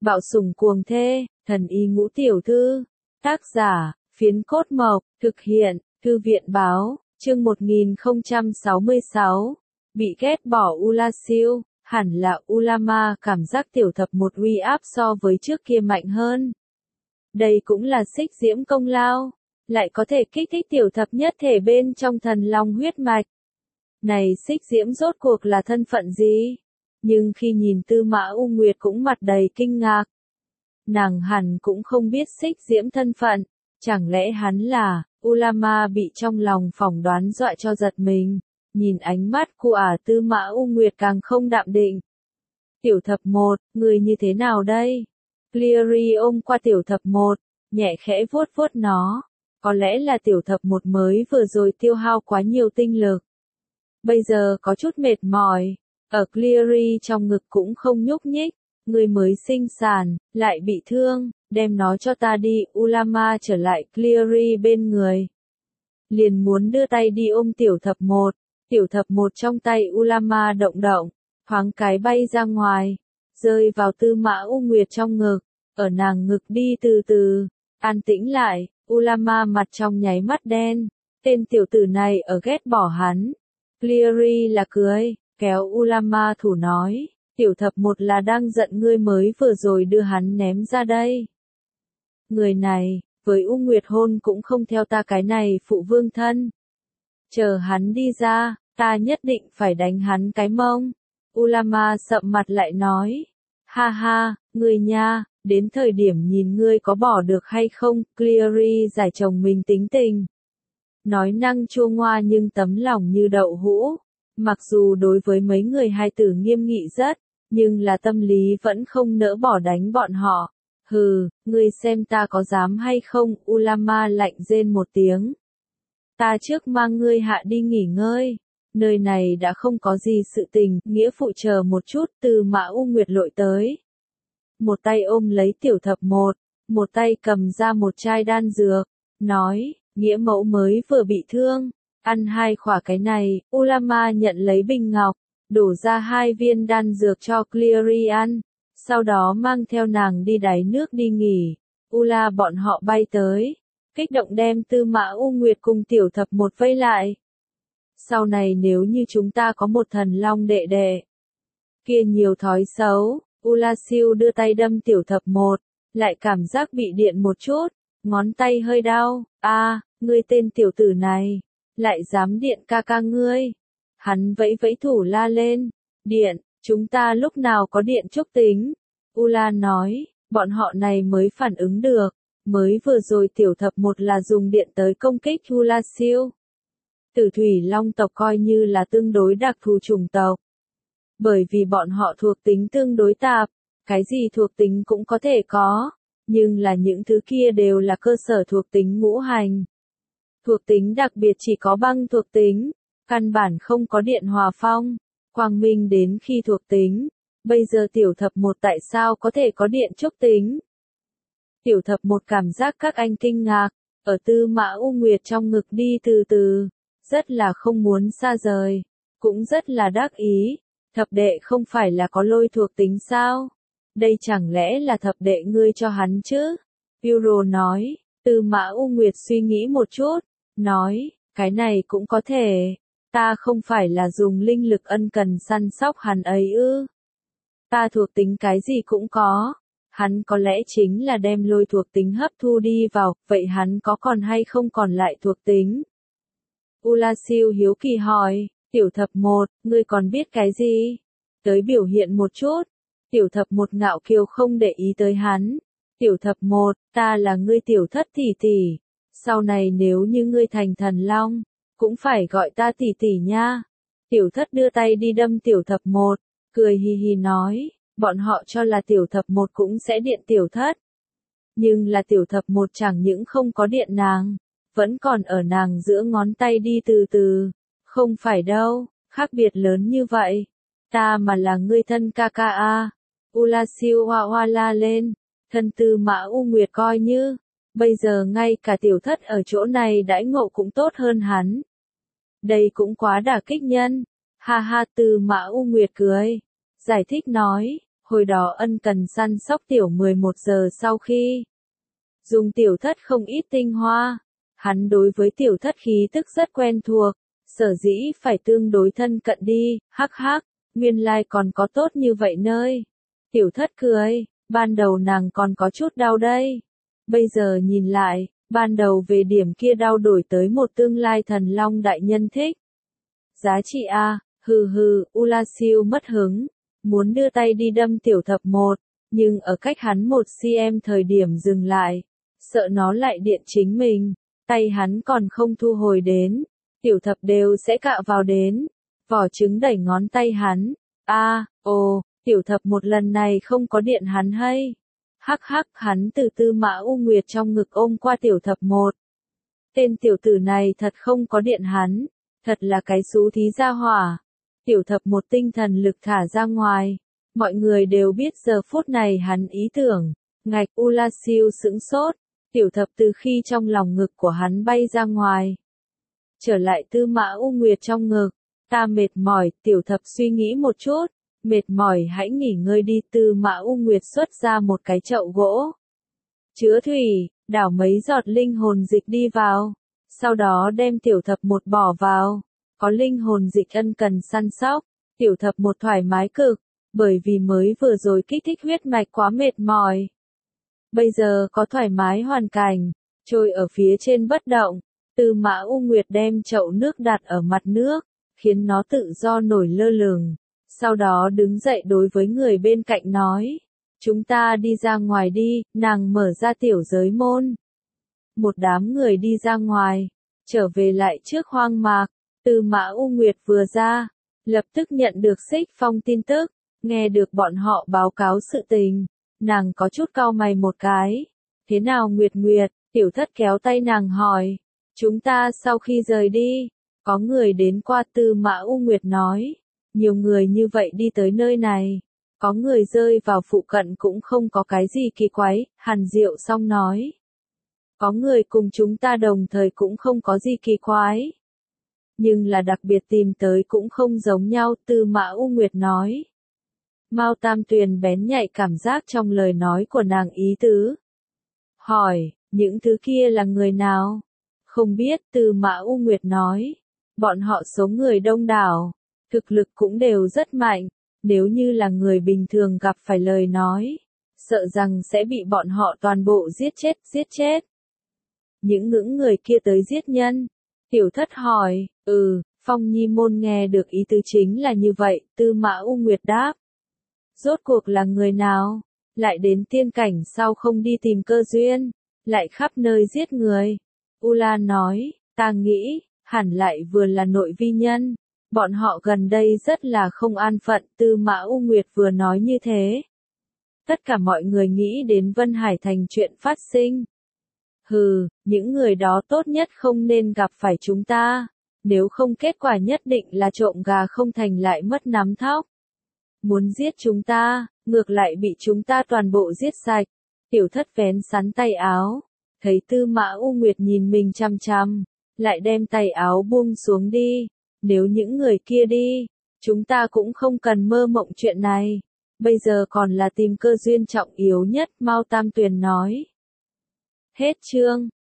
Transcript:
Bạo sủng cuồng thê, thần y ngũ tiểu thư. Tác giả, Phiến Cốt Mộc, thực hiện, Thư viện báo, chương 1066. Bị ghét bỏ Ulasiu, hẳn là Ulama cảm giác tiểu thập một uy áp so với trước kia mạnh hơn. Đây cũng là xích diễm công lao, lại có thể kích thích tiểu thập nhất thể bên trong thần long huyết mạch. Này xích diễm rốt cuộc là thân phận gì? Nhưng khi nhìn Tư Mã U Nguyệt cũng mặt đầy kinh ngạc. Nàng hẳn cũng không biết xích diễm thân phận, chẳng lẽ hắn là, Ulama bị trong lòng phỏng đoán dọa cho giật mình, nhìn ánh mắt của Tư Mã U Nguyệt càng không đạm định. Tiểu thập một, người như thế nào đây? Cleary ôm qua tiểu thập một, nhẹ khẽ vuốt vuốt nó, có lẽ là tiểu thập một mới vừa rồi tiêu hao quá nhiều tinh lực. Bây giờ có chút mệt mỏi, ở Cleary trong ngực cũng không nhúc nhích, người mới sinh sản, lại bị thương, đem nó cho ta đi. Ulama trở lại Cleary bên người. Liền muốn đưa tay đi ôm tiểu thập một trong tay Ulama động động, thoáng cái bay ra ngoài, rơi vào Tư Mã U Nguyệt trong ngực, ở nàng ngực đi từ từ, an tĩnh lại. Ulama mặt trong nháy mắt đen, tên tiểu tử này ở ghét bỏ hắn. Cleary là cười, kéo Ulama thủ nói, tiểu thập một là đang giận ngươi mới vừa rồi đưa hắn ném ra đây. Người này, với U Nguyệt hôn cũng không theo ta cái này phụ vương thân. Chờ hắn đi ra, ta nhất định phải đánh hắn cái mông. Ulama sậm mặt lại nói, ha ha, ngươi nha, đến thời điểm nhìn ngươi có bỏ được hay không. Cleary giải chồng mình tính tình. Nói năng chua ngoa nhưng tấm lòng như đậu hũ. Mặc dù đối với mấy người hai tử nghiêm nghị rất, nhưng là tâm lý vẫn không nỡ bỏ đánh bọn họ. Hừ, ngươi xem ta có dám hay không? Ulama lạnh rên một tiếng. Ta trước mang ngươi hạ đi nghỉ ngơi. Nơi này đã không có gì sự tình, nghĩa phụ chờ một chút. Tư Mã U Nguyệt lội tới. Một tay ôm lấy tiểu thập một tay cầm ra một chai đan dược, nói, nghĩa mẫu mới vừa bị thương, ăn 2 khỏa cái này. Ulama nhận lấy bình ngọc, đổ ra 2 viên đan dược cho Cleary ăn, sau đó mang theo nàng đi đáy nước đi nghỉ. Ula bọn họ bay tới, kích động đem Tư Mã U Nguyệt cùng tiểu thập một vây lại. Sau này nếu như chúng ta có một thần long đệ đệ, kia nhiều thói xấu. Ulasiu đưa tay đâm tiểu thập một, lại cảm giác bị điện một chút, ngón tay hơi đau. Ngươi tên tiểu tử này, lại dám điện ca ca ngươi. Hắn vẫy vẫy thủ la lên, điện, chúng ta lúc nào có điện trúc tính. Ula nói, bọn họ này mới phản ứng được, mới vừa rồi tiểu thập một là dùng điện tới công kích Ulasiu. Tử thủy long tộc coi như là tương đối đặc thù chủng tộc. Bởi vì bọn họ thuộc tính tương đối tạp, cái gì thuộc tính cũng có thể có, nhưng là những thứ kia đều là cơ sở thuộc tính ngũ hành. Thuộc tính đặc biệt chỉ có băng thuộc tính, căn bản không có điện hòa phong, quang minh đến khi thuộc tính. Bây giờ tiểu thập một tại sao có thể có điện trúc tính? Tiểu thập một cảm giác các anh kinh ngạc, ở Tư Mã U Nguyệt trong ngực đi từ từ, rất là không muốn xa rời, cũng rất là đắc ý. Thập đệ không phải là có lôi thuộc tính sao? Đây chẳng lẽ là thập đệ ngươi cho hắn chứ? Euro nói. Tư Mã U Nguyệt suy nghĩ một chút, nói, cái này cũng có thể. Ta không phải là dùng linh lực ân cần săn sóc hắn ấy ư? Ta thuộc tính cái gì cũng có. Hắn có lẽ chính là đem lôi thuộc tính hấp thu đi vào, vậy hắn có còn hay không còn lại thuộc tính? Ulasiu hiếu kỳ hỏi. Tiểu thập một, ngươi còn biết cái gì? Tới biểu hiện một chút. Tiểu thập một ngạo kiều không để ý tới hắn. Tiểu thập một, ta là ngươi tiểu thất tỷ tỷ. Sau này nếu như ngươi thành thần long, cũng phải gọi ta tỷ tỷ nha. Tiểu thất đưa tay đi đâm tiểu thập một, cười hì hì nói, bọn họ cho là tiểu thập một cũng sẽ điện tiểu thất. Nhưng là tiểu thập một chẳng những không có điện nàng, vẫn còn ở nàng giữa ngón tay đi từ từ. Không phải đâu, khác biệt lớn như vậy. Ta mà là ngươi thân ca ca a. Ulasiu hoa hoa la lên, thân Tư Mã U Nguyệt coi như, bây giờ ngay cả tiểu thất ở chỗ này đãi ngộ cũng tốt hơn hắn. Đây cũng quá đả kích nhân. Ha ha. Tư Mã U Nguyệt cười, giải thích nói, Hồi đó ân cần săn sóc tiểu 11 giờ sau khi dùng tiểu thất không ít tinh hoa. Hắn đối với tiểu thất khí tức rất quen thuộc, sở dĩ phải tương đối thân cận đi, hắc hắc, nguyên lai còn có tốt như vậy nơi. Tiểu thất cười, ban đầu nàng còn có chút đau đây. Bây giờ nhìn lại, ban đầu về điểm kia đau đổi tới một tương lai thần long đại nhân thích. Giá trị a, hừ hừ, Ulasiu mất hứng, muốn đưa tay đi đâm tiểu thập một, nhưng ở cách hắn 1 cm thời điểm dừng lại, sợ nó lại điện chính mình, tay hắn còn không thu hồi đến, tiểu thập đều sẽ cạ vào đến, vỏ trứng đẩy ngón tay hắn, ồ, tiểu thập một lần này không có điện hắn hay. Hắc hắc, hắn từ Tư Mã U Nguyệt trong ngực ôm qua tiểu thập một. Tên tiểu tử này thật không có điện hắn, thật là cái xú thí gia hỏa. Tiểu thập một tinh thần lực thả ra ngoài, mọi người đều biết giờ phút này hắn ý tưởng, ngạch Ulasiu sững sốt, tiểu thập từ khi trong lòng ngực của hắn bay ra ngoài. Trở lại Tư Mã U Nguyệt trong ngực, ta mệt mỏi, tiểu thập suy nghĩ một chút. Mệt mỏi hãy nghỉ ngơi đi. Tư Mã U Nguyệt xuất ra một cái chậu gỗ. Chứa thủy, đảo mấy giọt linh hồn dịch đi vào. Sau đó đem tiểu thập một bỏ vào. Có linh hồn dịch ân cần săn sóc. Tiểu thập một thoải mái cực. Bởi vì mới vừa rồi kích thích huyết mạch quá mệt mỏi. Bây giờ có thoải mái hoàn cảnh. Trôi ở phía trên bất động. Tư Mã U Nguyệt đem chậu nước đặt ở mặt nước. Khiến nó tự do nổi lơ lửng. Sau đó đứng dậy đối với người bên cạnh nói, chúng ta đi ra ngoài đi, nàng mở ra tiểu giới môn. Một đám người đi ra ngoài, trở về lại trước hoang mạc, Tư Mã U Nguyệt vừa ra, lập tức nhận được Xích Phong tin tức, nghe được bọn họ báo cáo sự tình, nàng có chút cau mày một cái. Thế nào Nguyệt Nguyệt, tiểu thất kéo tay nàng hỏi, chúng ta sau khi rời đi, có người đến qua. Tư Mã U Nguyệt nói. Nhiều người như vậy đi tới nơi này, có người rơi vào phụ cận cũng không có cái gì kỳ quái, Hàn Diệu Song nói. Có người cùng chúng ta đồng thời cũng không có gì kỳ quái. Nhưng là đặc biệt tìm tới cũng không giống nhau. Tư Mã U Nguyệt nói. Mao Tam Tuyền bén nhạy cảm giác trong lời nói của nàng ý tứ. Hỏi, những thứ kia là người nào? Không biết. Tư Mã U Nguyệt nói. Bọn họ số người đông đảo. Thực lực cũng đều rất mạnh, nếu như là người bình thường gặp phải lời nói, sợ rằng sẽ bị bọn họ toàn bộ giết chết. Những người kia tới giết nhân. Tiểu thất hỏi, Phong Nhi môn nghe được ý tứ chính là như vậy. Tư Mã U Nguyệt đáp. Rốt cuộc là người nào? Lại đến tiên cảnh sau không đi tìm cơ duyên, lại khắp nơi giết người. Ula nói, ta nghĩ, hẳn lại vừa là nội vi nhân. Bọn họ gần đây rất là không an phận. Tư Mã U Nguyệt vừa nói như thế. Tất cả mọi người nghĩ đến Vân Hải Thành chuyện phát sinh. Hừ, những người đó tốt nhất không nên gặp phải chúng ta. Nếu không kết quả nhất định là trộm gà không thành lại mất nắm thóc. Muốn giết chúng ta, ngược lại bị chúng ta toàn bộ giết sạch. Tiểu thất vén sắn tay áo. Thấy Tư Mã U Nguyệt nhìn mình chăm chăm. Lại đem tay áo buông xuống đi. Nếu những người kia đi, chúng ta cũng không cần mơ mộng chuyện này. Bây giờ còn là tìm cơ duyên trọng yếu nhất. Mao Tam Tuyền nói. Hết chương.